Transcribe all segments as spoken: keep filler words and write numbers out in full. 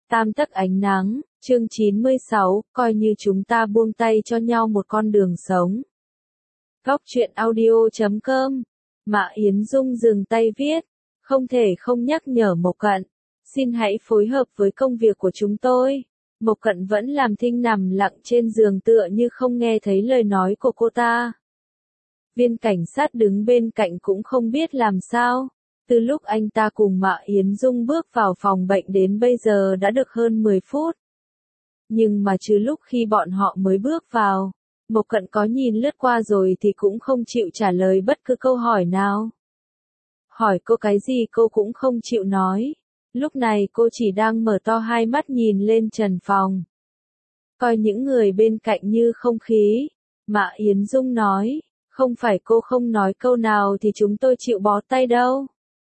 Tam tấc ánh nắng, chương chín mươi sáu, coi như chúng ta buông tay cho nhau một con đường sống. Góc truyện audio chấm com. Mạ Yến Dung dừng tay viết, không thể không nhắc nhở Mộc Cận. Xin hãy phối hợp với công việc của chúng tôi. Mộc Cận vẫn làm thinh nằm lặng trên giường tựa như không nghe thấy lời nói của cô ta. Viên cảnh sát đứng bên cạnh cũng không biết làm sao. Từ lúc anh ta cùng Mạ Yến Dung bước vào phòng bệnh đến bây giờ đã được hơn mười phút. Nhưng mà trừ lúc khi bọn họ mới bước vào, Mộc Cận có nhìn lướt qua rồi thì cũng không chịu trả lời bất cứ câu hỏi nào. Hỏi cô cái gì cô cũng không chịu nói. Lúc này cô chỉ đang mở to hai mắt nhìn lên trần phòng. Coi những người bên cạnh như không khí. Mạ Yến Dung nói, không phải cô không nói câu nào thì chúng tôi chịu bó tay đâu.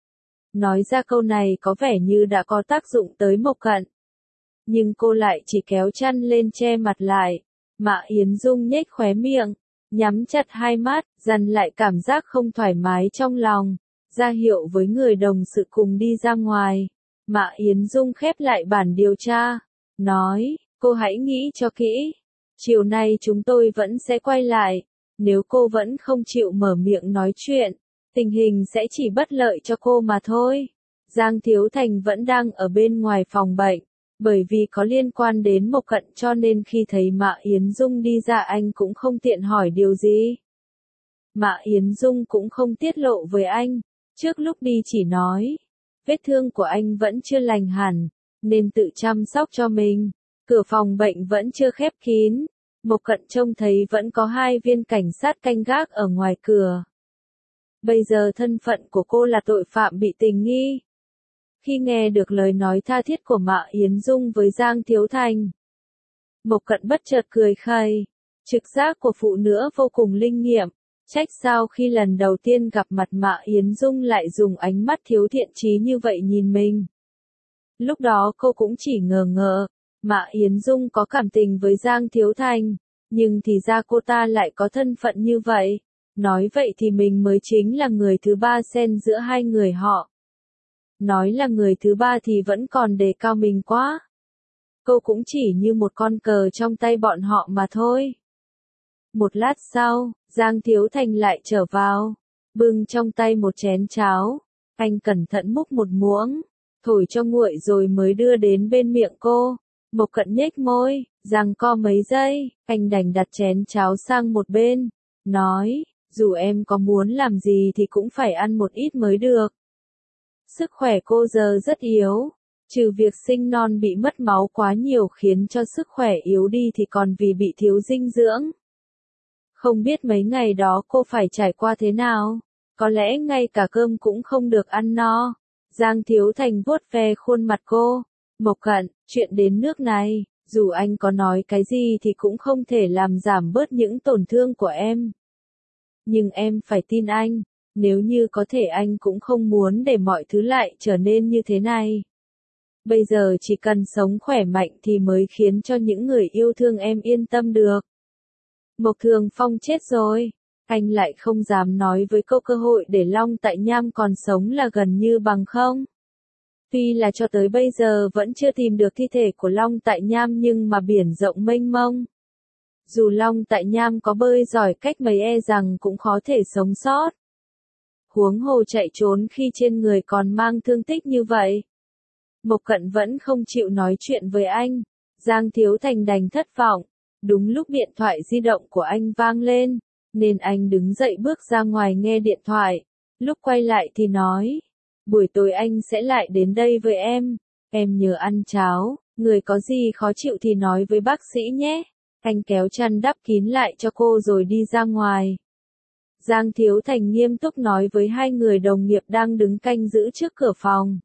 Nói ra câu này có vẻ như đã có tác dụng tới Mộc Cận. Nhưng cô lại chỉ kéo chăn lên che mặt lại. Mạ Yến Dung nhếch khóe miệng, nhắm chặt hai mắt, dằn lại cảm giác không thoải mái trong lòng, ra hiệu với người đồng sự cùng đi ra ngoài. Mạ Yến Dung khép lại bản điều tra, nói, cô hãy nghĩ cho kỹ. Chiều nay chúng tôi vẫn sẽ quay lại, nếu cô vẫn không chịu mở miệng nói chuyện, tình hình sẽ chỉ bất lợi cho cô mà thôi. Giang Thiếu Thành vẫn đang ở bên ngoài phòng bệnh, bởi vì có liên quan đến Mộc Cận cho nên khi thấy Mạ Yến Dung đi ra anh cũng không tiện hỏi điều gì. Mạ Yến Dung cũng không tiết lộ với anh, trước lúc đi chỉ nói, vết thương của anh vẫn chưa lành hẳn, nên tự chăm sóc cho mình, cửa phòng bệnh vẫn chưa khép kín. Mộc Cận trông thấy vẫn có hai viên cảnh sát canh gác ở ngoài cửa. Bây giờ thân phận của cô là tội phạm bị tình nghi. Khi nghe được lời nói tha thiết của Mạ Yến Dung với Giang Thiếu Thành, Mộc Cận bất chợt cười khẩy. Trực giác của phụ nữ vô cùng linh nghiệm, trách sao khi lần đầu tiên gặp mặt Mạ Yến Dung lại dùng ánh mắt thiếu thiện chí như vậy nhìn mình. Lúc đó cô cũng chỉ ngờ ngợ, Mạ Yến Dung có cảm tình với Giang Thiếu Thành, nhưng thì ra cô ta lại có thân phận như vậy. Nói vậy thì mình mới chính là người thứ ba xen giữa hai người họ. Nói là người thứ ba thì vẫn còn đề cao mình quá. Cô cũng chỉ như một con cờ trong tay bọn họ mà thôi. Một lát sau, Giang Thiếu Thành lại trở vào, bưng trong tay một chén cháo. Anh cẩn thận múc một muỗng, thổi cho nguội rồi mới đưa đến bên miệng cô. Mộc Cận nhếch môi, giằng co mấy giây, anh đành đặt chén cháo sang một bên, nói, dù em có muốn làm gì thì cũng phải ăn một ít mới được. Sức khỏe cô giờ rất yếu, trừ việc sinh non bị mất máu quá nhiều khiến cho sức khỏe yếu đi thì còn vì bị thiếu dinh dưỡng. Không biết mấy ngày đó cô phải trải qua thế nào, có lẽ ngay cả cơm cũng không được ăn no. Giang Thiếu Thành vuốt ve khuôn mặt cô, Mộc Cận, chuyện đến nước này, dù anh có nói cái gì thì cũng không thể làm giảm bớt những tổn thương của em. Nhưng em phải tin anh, nếu như có thể anh cũng không muốn để mọi thứ lại trở nên như thế này. Bây giờ chỉ cần sống khỏe mạnh thì mới khiến cho những người yêu thương em yên tâm được. Mộc Thường Phong chết rồi, anh lại không dám nói với cô cơ hội để Long Tại Nham còn sống là gần như bằng không. Tuy là cho tới bây giờ vẫn chưa tìm được thi thể của Long Tại Nham nhưng mà biển rộng mênh mông. Dù Long Tại Nham có bơi giỏi cách mấy e rằng cũng khó thể sống sót. Huống hồ chạy trốn khi trên người còn mang thương tích như vậy. Mộc Cận vẫn không chịu nói chuyện với anh. Giang Thiếu Thành đành thất vọng. Đúng lúc điện thoại di động của anh vang lên, nên anh đứng dậy bước ra ngoài nghe điện thoại. Lúc quay lại thì nói, buổi tối anh sẽ lại đến đây với em. Em nhớ ăn cháo, người có gì khó chịu thì nói với bác sĩ nhé. Anh kéo chăn đắp kín lại cho cô rồi đi ra ngoài. Giang Thiếu Thành nghiêm túc nói với hai người đồng nghiệp đang đứng canh giữ trước cửa phòng.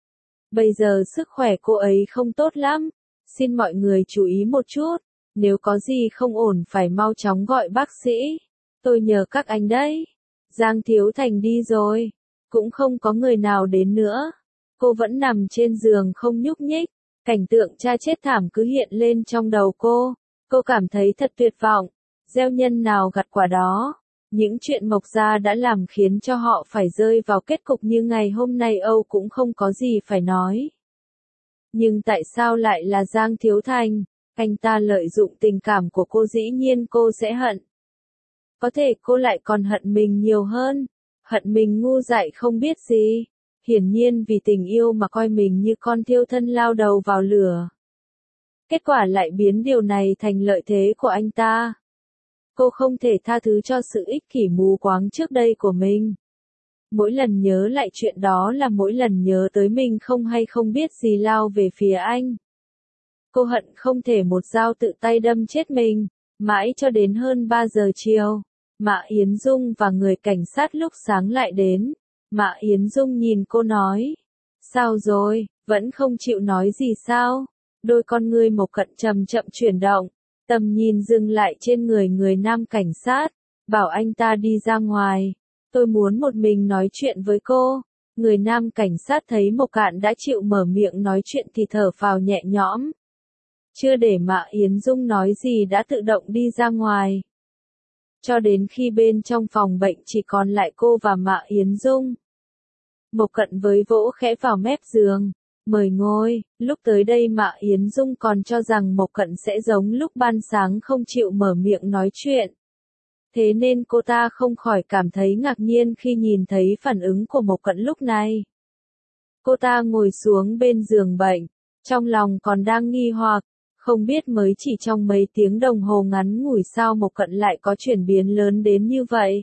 Bây giờ sức khỏe cô ấy không tốt lắm, xin mọi người chú ý một chút, nếu có gì không ổn phải mau chóng gọi bác sĩ, tôi nhờ các anh đấy. Giang Thiếu Thành đi rồi, cũng không có người nào đến nữa. Cô vẫn nằm trên giường không nhúc nhích, cảnh tượng cha chết thảm cứ hiện lên trong đầu cô. Cô cảm thấy thật tuyệt vọng, gieo nhân nào gặt quả đó. Những chuyện Mộc gia đã làm khiến cho họ phải rơi vào kết cục như ngày hôm nay Âu cũng không có gì phải nói. Nhưng tại sao lại là Giang Thiếu Thành? Anh ta lợi dụng tình cảm của cô, dĩ nhiên cô sẽ hận. Có thể cô lại còn hận mình nhiều hơn. Hận mình ngu dại không biết gì. Hiển nhiên vì tình yêu mà coi mình như con thiêu thân lao đầu vào lửa. Kết quả lại biến điều này thành lợi thế của anh ta. Cô không thể tha thứ cho sự ích kỷ mù quáng trước đây của mình. Mỗi lần nhớ lại chuyện đó là mỗi lần nhớ tới mình không hay không biết gì lao về phía anh. Cô hận không thể một dao tự tay đâm chết mình. Mãi cho đến hơn ba giờ chiều, Mã Yến Dung và người cảnh sát lúc sáng lại đến. Mã Yến Dung nhìn cô nói. Sao rồi, vẫn không chịu nói gì sao? Đôi con ngươi Mộc Cận chậm chậm chuyển động, tầm nhìn dừng lại trên người người nam cảnh sát, bảo anh ta đi ra ngoài. Tôi muốn một mình nói chuyện với cô. Người nam cảnh sát thấy Mộc Cạn đã chịu mở miệng nói chuyện thì thở phào nhẹ nhõm. Chưa để Mã Yến Dung nói gì đã tự động đi ra ngoài. Cho đến khi bên trong phòng bệnh chỉ còn lại cô và Mã Yến Dung. Mộc Cận với vỗ khẽ vào mép giường, mời ngồi. Lúc tới đây Mã Yến Dung còn cho rằng Mộc Cận sẽ giống lúc ban sáng không chịu mở miệng nói chuyện. Thế nên cô ta không khỏi cảm thấy ngạc nhiên khi nhìn thấy phản ứng của Mộc Cận lúc này. Cô ta ngồi xuống bên giường bệnh, trong lòng còn đang nghi hoặc, không biết mới chỉ trong mấy tiếng đồng hồ ngắn ngủi sao Mộc Cận lại có chuyển biến lớn đến như vậy.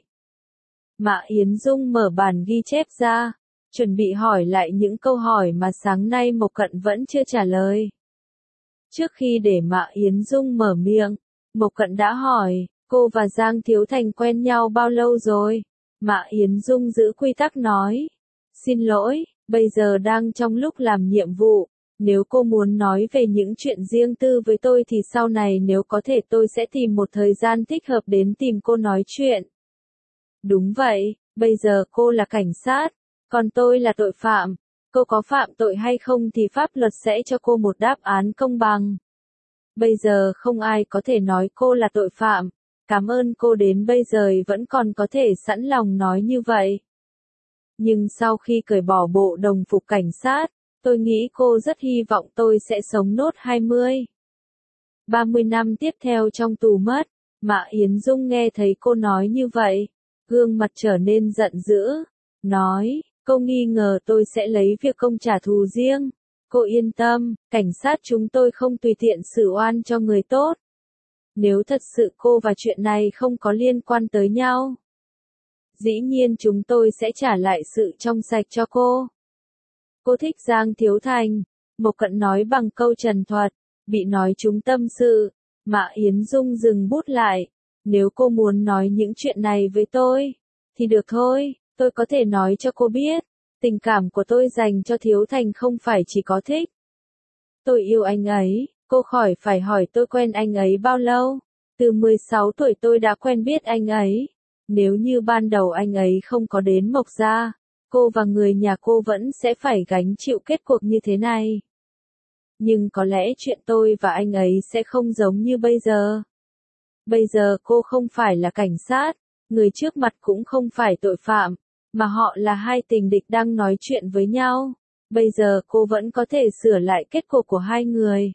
Mã Yến Dung mở bản ghi chép ra, chuẩn bị hỏi lại những câu hỏi mà sáng nay Mộc Cận vẫn chưa trả lời. Trước khi để Mã Yến Dung mở miệng, Mộc Cận đã hỏi, cô và Giang Thiếu Thành quen nhau bao lâu rồi? Mã Yến Dung giữ quy tắc nói, xin lỗi, bây giờ đang trong lúc làm nhiệm vụ, nếu cô muốn nói về những chuyện riêng tư với tôi thì sau này nếu có thể tôi sẽ tìm một thời gian thích hợp đến tìm cô nói chuyện. Đúng vậy, bây giờ cô là cảnh sát, còn tôi là tội phạm, cô có phạm tội hay không thì pháp luật sẽ cho cô một đáp án công bằng. Bây giờ không ai có thể nói cô là tội phạm, cảm ơn cô đến bây giờ vẫn còn có thể sẵn lòng nói như vậy. Nhưng sau khi cởi bỏ bộ đồng phục cảnh sát, tôi nghĩ cô rất hy vọng tôi sẽ sống nốt hai mươi, ba mươi năm tiếp theo trong tù mất. Mã Yến Dung nghe thấy cô nói như vậy, gương mặt trở nên giận dữ, nói, cô nghi ngờ tôi sẽ lấy việc công trả thù riêng. Cô yên tâm, cảnh sát chúng tôi không tùy tiện xử oan cho người tốt. Nếu thật sự cô và chuyện này không có liên quan tới nhau, dĩ nhiên chúng tôi sẽ trả lại sự trong sạch cho cô. Cô thích Giang Thiếu Thành, Mộc Cận nói bằng câu trần thuật, bị nói trúng tâm sự. Mã Yến Dung dừng bút lại, nếu cô muốn nói những chuyện này với tôi, thì được thôi, tôi có thể nói cho cô biết, tình cảm của tôi dành cho Thiếu Thành không phải chỉ có thích. Tôi yêu anh ấy, cô khỏi phải hỏi tôi quen anh ấy bao lâu, từ mười sáu tuổi tôi đã quen biết anh ấy. Nếu như ban đầu anh ấy không có đến Mộc gia, cô và người nhà cô vẫn sẽ phải gánh chịu kết cục như thế này. Nhưng có lẽ chuyện tôi và anh ấy sẽ không giống như bây giờ. Bây giờ cô không phải là cảnh sát, người trước mặt cũng không phải tội phạm, mà họ là hai tình địch đang nói chuyện với nhau. Bây giờ cô vẫn có thể sửa lại kết cục của hai người.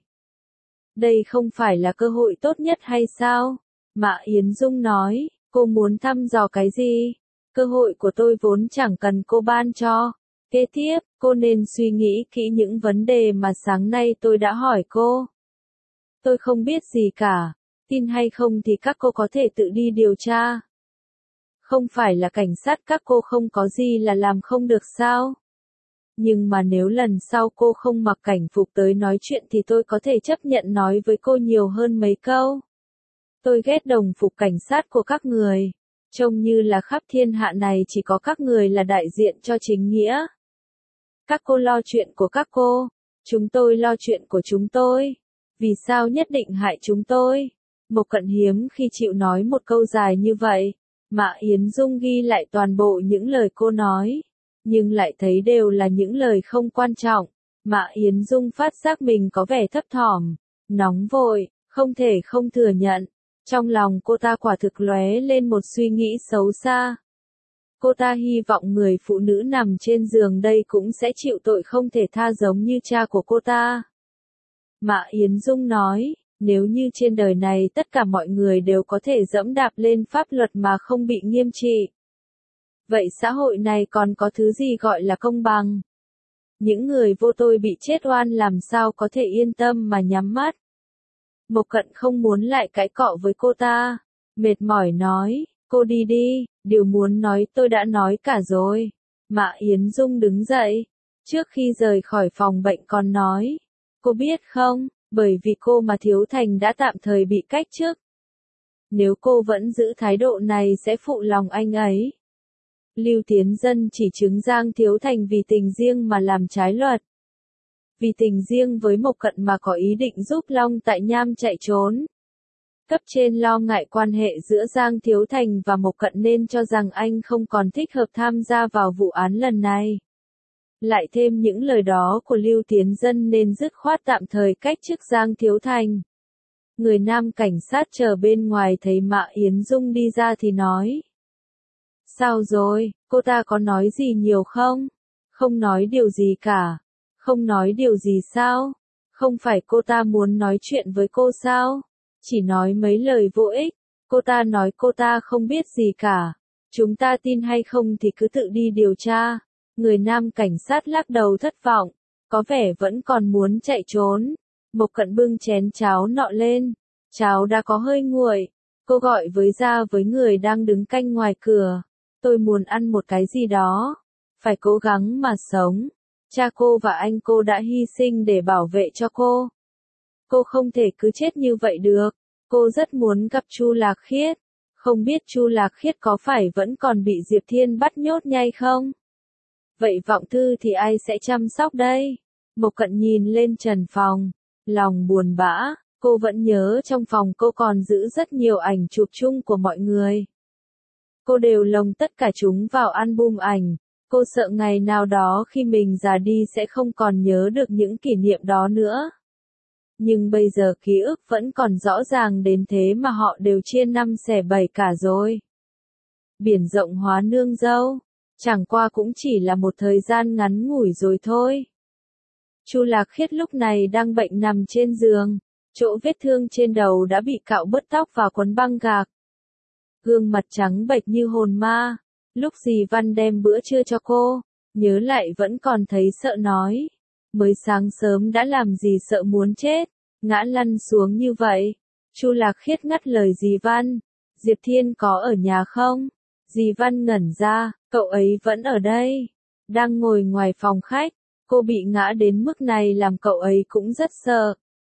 Đây không phải là cơ hội tốt nhất hay sao? Mã Yến Dung nói, cô muốn thăm dò cái gì? Cơ hội của tôi vốn chẳng cần cô ban cho. Kế tiếp, cô nên suy nghĩ kỹ những vấn đề mà sáng nay tôi đã hỏi cô. Tôi không biết gì cả, tin hay không thì các cô có thể tự đi điều tra. Không phải là cảnh sát các cô không có gì là làm không được sao? Nhưng mà nếu lần sau cô không mặc cảnh phục tới nói chuyện thì tôi có thể chấp nhận nói với cô nhiều hơn mấy câu. Tôi ghét đồng phục cảnh sát của các người. Trông như là khắp thiên hạ này chỉ có các người là đại diện cho chính nghĩa. Các cô lo chuyện của các cô, chúng tôi lo chuyện của chúng tôi. Vì sao nhất định hại chúng tôi? Mộc Cận hiếm khi chịu nói một câu dài như vậy. Mã Yến Dung ghi lại toàn bộ những lời cô nói, nhưng lại thấy đều là những lời không quan trọng. Mã Yến Dung phát giác mình có vẻ thấp thỏm, nóng vội, không thể không thừa nhận. Trong lòng cô ta quả thực lóe lên một suy nghĩ xấu xa. Cô ta hy vọng người phụ nữ nằm trên giường đây cũng sẽ chịu tội không thể tha giống như cha của cô ta. Mã Yến Dung nói, nếu như trên đời này tất cả mọi người đều có thể dẫm đạp lên pháp luật mà không bị nghiêm trị. Vậy xã hội này còn có thứ gì gọi là công bằng? Những người vô tội bị chết oan làm sao có thể yên tâm mà nhắm mắt? Mộc Cận không muốn lại cãi cọ với cô ta. Mệt mỏi nói, cô đi đi, điều muốn nói tôi đã nói cả rồi. Mã Yến Dung đứng dậy. Trước khi rời khỏi phòng bệnh còn nói, cô biết không, bởi vì cô mà Thiếu Thành đã tạm thời bị cách chức. Nếu cô vẫn giữ thái độ này sẽ phụ lòng anh ấy. Lưu Tiến Dân chỉ trích Giang Thiếu Thành vì tình riêng mà làm trái luật. Vì tình riêng với Mộc Cận mà có ý định giúp Long Tại Nham chạy trốn. Cấp trên lo ngại quan hệ giữa Giang Thiếu Thành và Mộc Cận nên cho rằng anh không còn thích hợp tham gia vào vụ án lần này. Lại thêm những lời đó của Lưu Tiến Dân nên dứt khoát tạm thời cách chức Giang Thiếu Thành. Người nam cảnh sát chờ bên ngoài thấy Mã Yến Dung đi ra thì nói. Sao rồi, cô ta có nói gì nhiều không? Không nói điều gì cả. Không nói điều gì sao? Không phải cô ta muốn nói chuyện với cô sao? Chỉ nói mấy lời vô ích. Cô ta nói cô ta không biết gì cả. Chúng ta tin hay không thì cứ tự đi điều tra. Người nam cảnh sát lắc đầu thất vọng. Có vẻ vẫn còn muốn chạy trốn. Mộc Cận bưng chén cháo nọ lên. Cháo đã có hơi nguội. Cô gọi với ra với người đang đứng canh ngoài cửa. Tôi muốn ăn một cái gì đó. Phải cố gắng mà sống. Cha cô và anh cô đã hy sinh để bảo vệ cho cô. Cô không thể cứ chết như vậy được. Cô rất muốn gặp Chu Lạc Khiết. Không biết Chu Lạc Khiết có phải vẫn còn bị Diệp Thiên bắt nhốt nhai không? Vậy Vọng Thư thì ai sẽ chăm sóc đây? Mộc Cận nhìn lên trần phòng. Lòng buồn bã. Cô vẫn nhớ trong phòng cô còn giữ rất nhiều ảnh chụp chung của mọi người. Cô đều lồng tất cả chúng vào album ảnh. Cô sợ ngày nào đó khi mình già đi sẽ không còn nhớ được những kỷ niệm đó nữa. Nhưng bây giờ ký ức vẫn còn rõ ràng đến thế mà họ đều chia năm xẻ bảy cả rồi. Biển rộng hóa nương dâu. Chẳng qua cũng chỉ là một thời gian ngắn ngủi rồi thôi. Chu Lạc Khiết lúc này đang bệnh nằm trên giường. Chỗ vết thương trên đầu đã bị cạo bớt tóc và quấn băng gạc. Gương mặt trắng bệch như hồn ma. Lúc dì Văn đem bữa trưa cho cô, nhớ lại vẫn còn thấy sợ nói. Mới sáng sớm đã làm gì sợ muốn chết, ngã lăn xuống như vậy. Chu Lạc Khiết ngắt lời dì Văn. Diệp Thiên có ở nhà không? Dì Văn ngẩn ra, cậu ấy vẫn ở đây. Đang ngồi ngoài phòng khách, cô bị ngã đến mức này làm cậu ấy cũng rất sợ.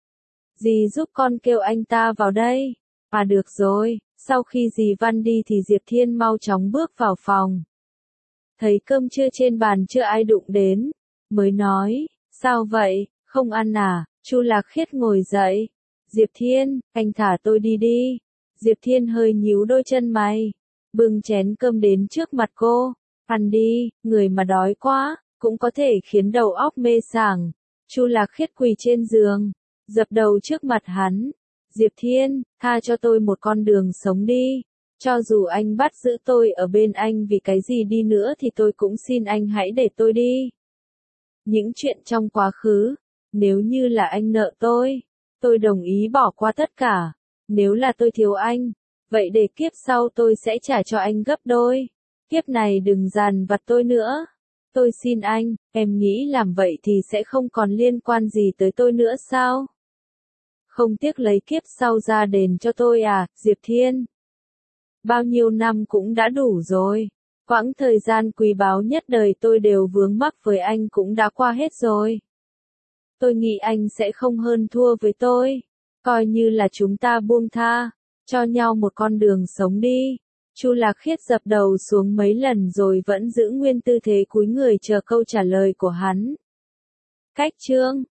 Dì giúp con kêu anh ta vào đây. À được rồi. Sau khi dì Văn đi thì Diệp Thiên mau chóng bước vào phòng. Thấy cơm trưa trên bàn chưa ai đụng đến. Mới nói, sao vậy, không ăn à? Chu Lạc Khiết ngồi dậy. Diệp Thiên, anh thả tôi đi đi. Diệp Thiên hơi nhíu đôi chân mày. Bưng chén cơm đến trước mặt cô. Ăn đi, người mà đói quá, cũng có thể khiến đầu óc mê sảng. Chu Lạc Khiết quỳ trên giường, dập đầu trước mặt hắn. Diệp Thiên, tha cho tôi một con đường sống đi. Cho dù anh bắt giữ tôi ở bên anh vì cái gì đi nữa thì tôi cũng xin anh hãy để tôi đi. Những chuyện trong quá khứ, nếu như là anh nợ tôi, tôi đồng ý bỏ qua tất cả. Nếu là tôi thiếu anh, vậy để kiếp sau tôi sẽ trả cho anh gấp đôi. Kiếp này đừng dằn vặt tôi nữa. Tôi xin anh, em nghĩ làm vậy thì sẽ không còn liên quan gì tới tôi nữa sao? Không tiếc lấy kiếp sau ra đền cho tôi à, Diệp Thiên? Bao nhiêu năm cũng đã đủ rồi. Quãng thời gian quý báu nhất đời tôi đều vướng mắc với anh cũng đã qua hết rồi. Tôi nghĩ anh sẽ không hơn thua với tôi. Coi như là chúng ta buông tha, cho nhau một con đường sống đi. Chu Lạc Khiết dập đầu xuống mấy lần rồi vẫn giữ nguyên tư thế cúi người chờ câu trả lời của hắn. Cách chương